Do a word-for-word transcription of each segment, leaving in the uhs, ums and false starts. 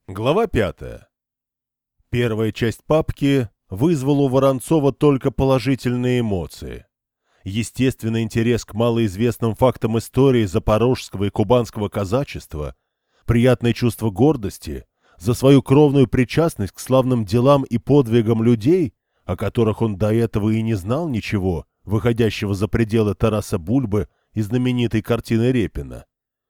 Глава пятая. Первая часть папки вызвала у Воронцова только положительные эмоции. Естественный интерес к малоизвестным фактам истории запорожского и кубанского казачества, приятное чувство гордости за свою кровную причастность к славным делам и подвигам людей, о которых он до этого и не знал ничего, выходящего за пределы Тараса Бульбы и знаменитой картины Репина.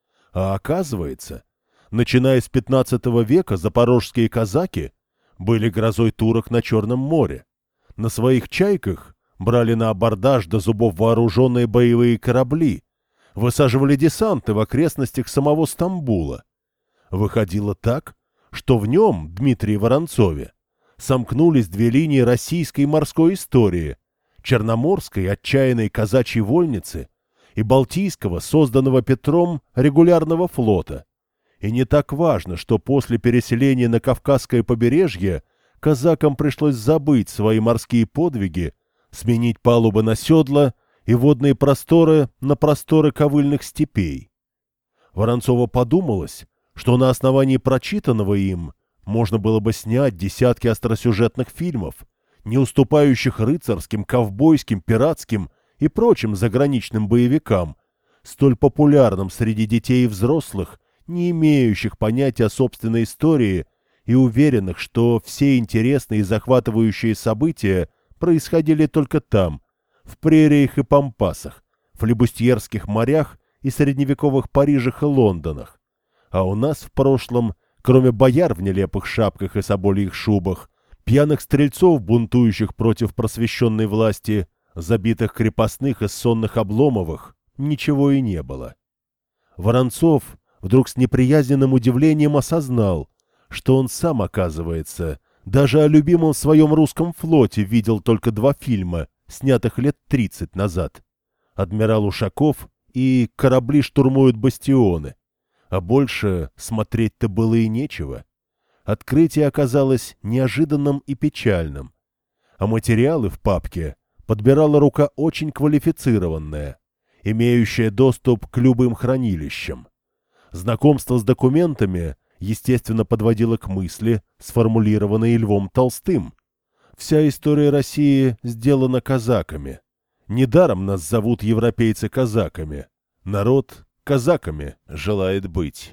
А оказывается, начиная с пятнадцатого века запорожские казаки были грозой турок на Черном море. На своих «Чайках» брали на абордаж до зубов вооруженные боевые корабли, высаживали десанты в окрестностях самого Стамбула. Выходило так, что в нем, Дмитрии Воронцове, сомкнулись две линии российской морской истории — черноморской отчаянной казачьей вольницы и балтийского, созданного Петром, регулярного флота. И не так важно, что после переселения на Кавказское побережье казакам пришлось забыть свои морские подвиги, сменить палубы на седла и водные просторы на просторы ковыльных степей. Воронцову подумалось, что на основании прочитанного им можно было бы снять десятки остросюжетных фильмов, не уступающих рыцарским, ковбойским, пиратским и прочим заграничным боевикам, столь популярным среди детей и взрослых, не имеющих понятия о собственной истории и уверенных, что все интересные и захватывающие события происходили только там, в прериях и пампасах, флебустьерских морях и средневековых Парижах и Лондонах. А у нас в прошлом, кроме бояр в нелепых шапках и собольих шубах, пьяных стрельцов, бунтующих против просвещенной власти, забитых крепостных и сонных Обломовых, ничего и не было. Воронцов вдруг с неприязненным удивлением осознал, что он сам, оказывается, даже о любимом своем русском флоте видел только два фильма, снятых лет тридцать назад. «Адмирал Ушаков» и «Корабли штурмуют бастионы». А больше смотреть-то было и нечего. Открытие оказалось неожиданным и печальным. А материалы в папке подбирала рука очень квалифицированная, имеющая доступ к любым хранилищам. Знакомство с документами, естественно, подводило к мысли, сформулированной Львом Толстым. Вся история России сделана казаками. Недаром нас зовут европейцы казаками. Народ казаками желает быть.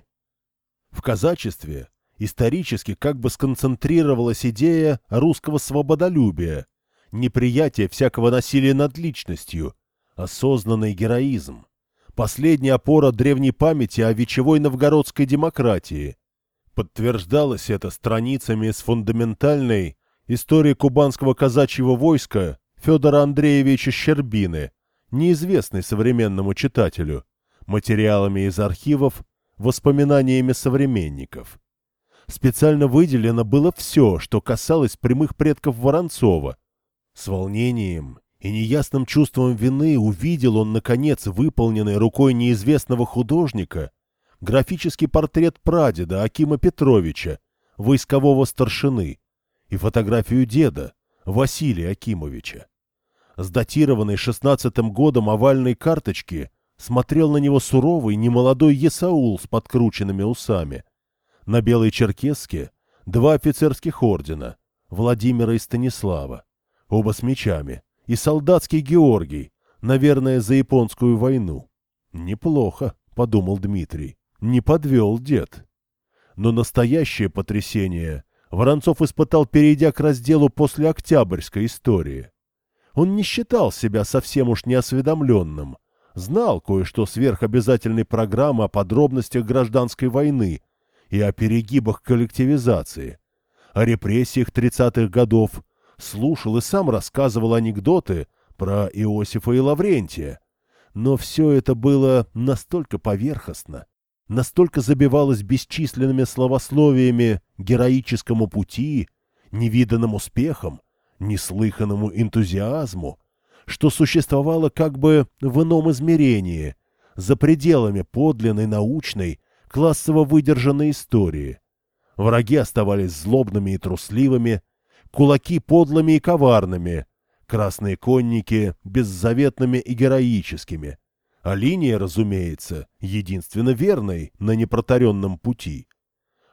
В казачестве исторически как бы сконцентрировалась идея русского свободолюбия, неприятие всякого насилия над личностью, осознанный героизм. Последняя опора древней памяти о вечевой новгородской демократии. Подтверждалось это страницами с фундаментальной истории кубанского казачьего войска Федора Андреевича Щербины, неизвестной современному читателю, материалами из архивов, воспоминаниями современников. Специально выделено было все, что касалось прямых предков Воронцова. С волнением и неясным чувством вины увидел он, наконец, выполненный рукой неизвестного художника графический портрет прадеда Акима Петровича, войскового старшины, и фотографию деда Василия Акимовича. С датированной шестнадцатым годом овальной карточки смотрел на него суровый немолодой Есаул с подкрученными усами. На белой черкеске два офицерских ордена — Владимира и Станислава, оба с мечами, и солдатский Георгий, наверное, за японскую войну. «Неплохо», — подумал Дмитрий, — «не подвел дед». Но настоящее потрясение Воронцов испытал, перейдя к разделу после Октябрьской истории. Он не считал себя совсем уж неосведомленным, знал кое-что сверхобязательной программы о подробностях гражданской войны и о перегибах коллективизации, о репрессиях тридцатых годов, слушал и сам рассказывал анекдоты про Иосифа и Лаврентия. Но все это было настолько поверхностно, настолько забивалось бесчисленными словословиями героическому пути, невиданным успехам, неслыханному энтузиазму, что существовало как бы в ином измерении, за пределами подлинной научной, классово выдержанной истории. Враги оставались злобными и трусливыми, кулаки подлыми и коварными, красные конники беззаветными и героическими, а линия, разумеется, единственно верной на непротаренном пути.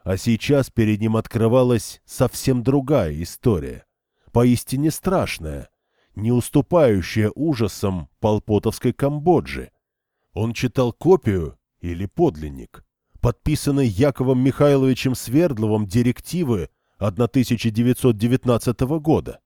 А сейчас перед ним открывалась совсем другая история, поистине страшная, не уступающая ужасам полпотовской Камбоджи. Он читал копию или подлинник, подписанной Яковом Михайловичем Свердловым директивы тысяча девятьсот девятнадцатого года.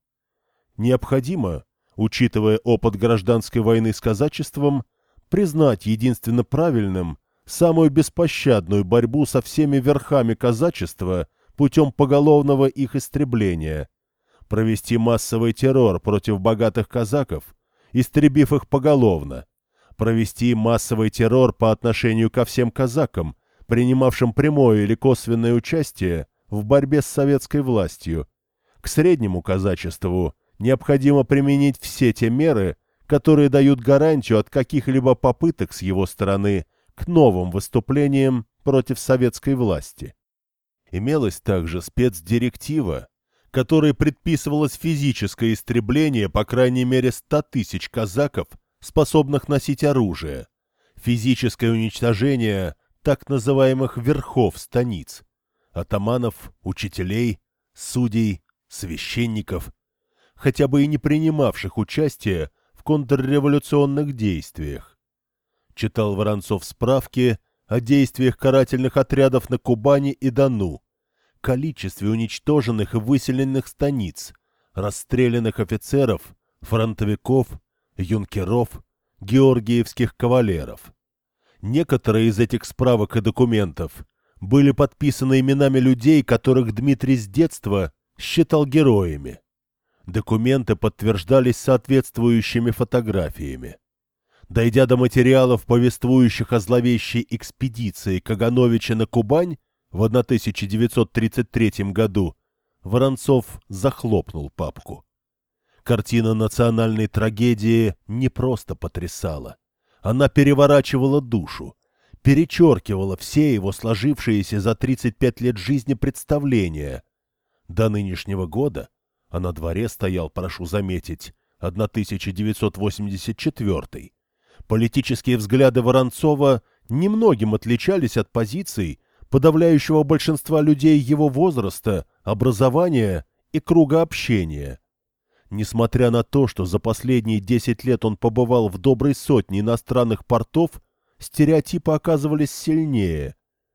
Необходимо, учитывая опыт гражданской войны с казачеством, признать единственно правильным самую беспощадную борьбу со всеми верхами казачества путем поголовного их истребления, провести массовый террор против богатых казаков, истребив их поголовно, провести массовый террор по отношению ко всем казакам, принимавшим прямое или косвенное участие в борьбе с советской властью. К среднему казачеству необходимо применить все те меры, которые дают гарантию от каких-либо попыток с его стороны к новым выступлениям против советской власти. Имелась также спецдиректива, которой предписывалось физическое истребление по крайней мере ста тысяч казаков, способных носить оружие, физическое уничтожение так называемых верхов станиц, атаманов, учителей, судей, священников, хотя бы и не принимавших участие в контрреволюционных действиях. Читал Воронцов справки о действиях карательных отрядов на Кубани и Дону, количестве уничтоженных и выселенных станиц, расстрелянных офицеров, фронтовиков, юнкеров, георгиевских кавалеров. Некоторые из этих справок и документов были подписаны именами людей, которых Дмитрий с детства считал героями. Документы подтверждались соответствующими фотографиями. Дойдя до материалов, повествующих о зловещей экспедиции Кагановича на Кубань в тысяча девятьсот тридцать третьем году, Воронцов захлопнул папку. Картина национальной трагедии не просто потрясала. Она переворачивала душу, перечеркивала все его сложившиеся за тридцать пять лет жизни представления. До нынешнего года, а на дворе стоял, прошу заметить, тысяча девятьсот восемьдесят четвёртый, политические взгляды Воронцова немногим отличались от позиций подавляющего большинства людей его возраста, образования и круга общения. Несмотря на то, что за последние десять лет он побывал в доброй сотне иностранных портов, стереотипы оказывались сильнее.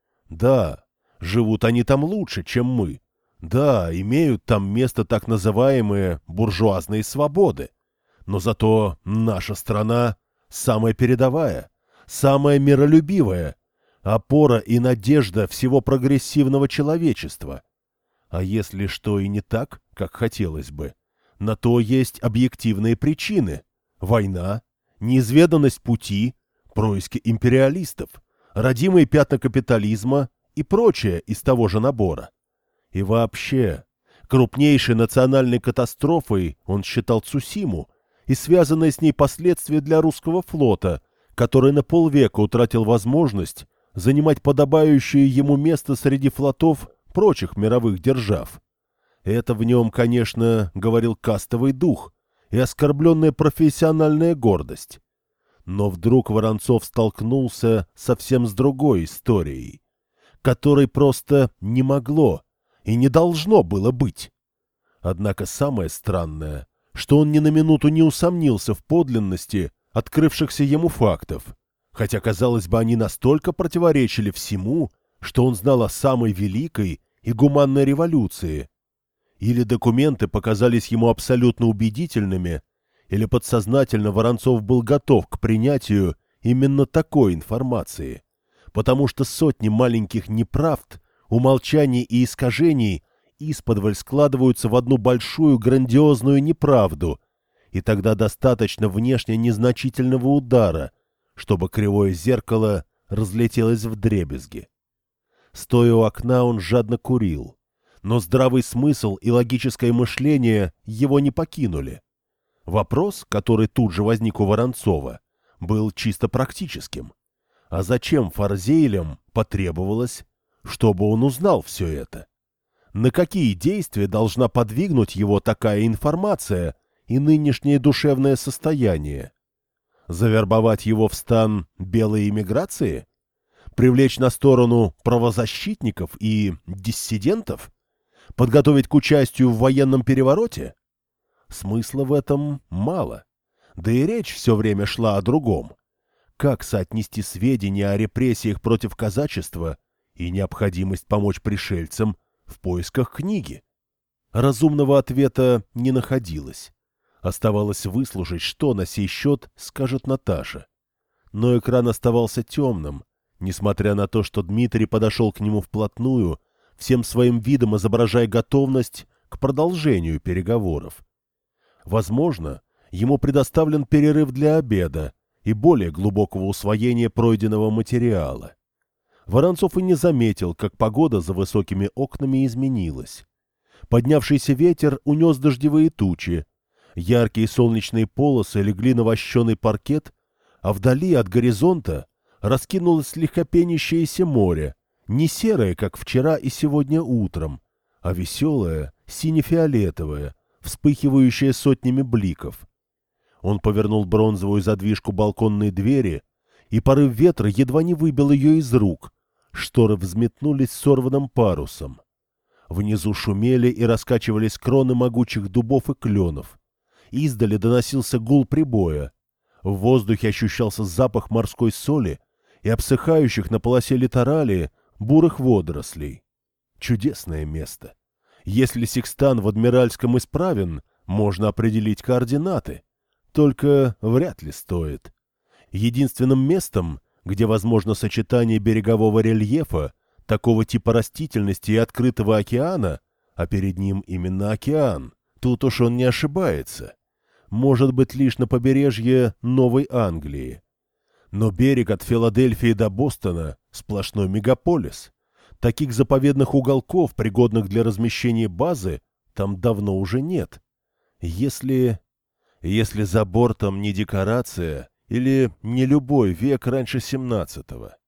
Да, живут они там лучше, чем мы. Да, имеют там место так называемые буржуазные свободы. Но зато наша страна самая передовая, самая миролюбивая, опора и надежда всего прогрессивного человечества. А если что и не так, как хотелось бы, на то есть объективные причины. Война, неизведанность пути, происки империалистов, родимые пятна капитализма и прочее из того же набора. И вообще, крупнейшей национальной катастрофой он считал Цусиму и связанные с ней последствия для русского флота, который на полвека утратил возможность занимать подобающее ему место среди флотов прочих мировых держав. Это в нем, конечно, говорил кастовый дух и оскорбленная профессиональная гордость. Но вдруг Воронцов столкнулся совсем с другой историей, которой просто не могло и не должно было быть. Однако самое странное, что он ни на минуту не усомнился в подлинности открывшихся ему фактов, хотя, казалось бы, они настолько противоречили всему, что он знал о самой великой и гуманной революции. Или документы показались ему абсолютно убедительными, или подсознательно Воронцов был готов к принятию именно такой информации, потому что сотни маленьких неправд, умолчаний и искажений исподволь складываются в одну большую грандиозную неправду, и тогда достаточно внешне незначительного удара, чтобы кривое зеркало разлетелось вдребезги. Стоя у окна, он жадно курил, но здравый смысл и логическое мышление его не покинули. Вопрос, который тут же возник у Воронцова, был чисто практическим. А зачем Фарзейлям потребовалось, чтобы он узнал все это? На какие действия должна подвигнуть его такая информация и нынешнее душевное состояние? Завербовать его в стан белой эмиграции? Привлечь на сторону правозащитников и диссидентов? Подготовить к участию в военном перевороте? Смысла в этом мало. Да и речь все время шла о другом. Как соотнести сведения о репрессиях против казачества и необходимость помочь пришельцам в поисках книги? Разумного ответа не находилось. Оставалось выслушать, что на сей счет скажет Наташа. Но экран оставался темным, несмотря на то, что Дмитрий подошел к нему вплотную, всем своим видом изображая готовность к продолжению переговоров. Возможно, ему предоставлен перерыв для обеда и более глубокого усвоения пройденного материала. Воронцов и не заметил, как погода за высокими окнами изменилась. Поднявшийся ветер унес дождевые тучи, яркие солнечные полосы легли на вощеный паркет, а вдали от горизонта раскинулось слегка пенящееся море, не серое, как вчера и сегодня утром, а веселое, сине-фиолетовое, вспыхивающее сотнями бликов. Он повернул бронзовую задвижку балконной двери, и порыв ветра едва не выбил ее из рук. Шторы взметнулись сорванным парусом. Внизу шумели и раскачивались кроны могучих дубов и кленов. Издали доносился гул прибоя. В воздухе ощущался запах морской соли и обсыхающих на полосе литоралии бурых водорослей. Чудесное место. Если секстан в Адмиральском исправен, можно определить координаты. Только вряд ли стоит. Единственным местом, где возможно сочетание берегового рельефа, такого типа растительности и открытого океана, а перед ним именно океан, тут уж он не ошибается, может быть лишь на побережье Новой Англии. Но берег от Филадельфии до Бостона — сплошной мегаполис. Таких заповедных уголков, пригодных для размещения базы, там давно уже нет. Если... если за бортом не декорация или не любой век раньше семнадцатого.